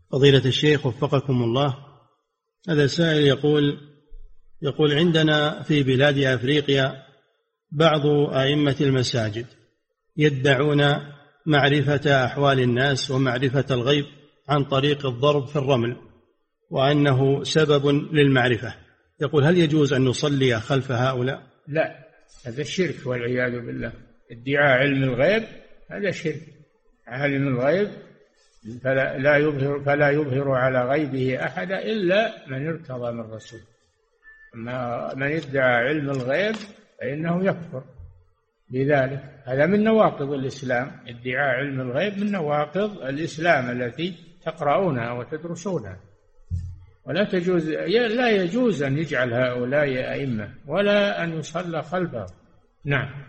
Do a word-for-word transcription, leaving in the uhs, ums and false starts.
فضيلة الشيخ وفقكم الله، هذا سائل يقول يقول عندنا في بلاد أفريقيا بعض أئمة المساجد يدعون معرفة أحوال الناس ومعرفة الغيب عن طريق الضرب في الرمل، وأنه سبب للمعرفة. يقول هل يجوز أن نصلي خلف هؤلاء؟ لا، هذا شرك والعياذ بالله. ادعاء علم الغيب هذا شرك. عالم الغيب فلا لا يظهر فلا يظهر على غيبه أحد إلا من ارتضى من رسول. أما من ادعى علم الغيب فإنه يكفر بذلك. هذا من نواقض الإسلام. ادعاء علم الغيب من نواقض الإسلام التي تقرؤونها وتدرسونها. ولا تجوز لا يجوز أن يجعل هؤلاء أئمة ولا أن يصلى خلفهم. نعم.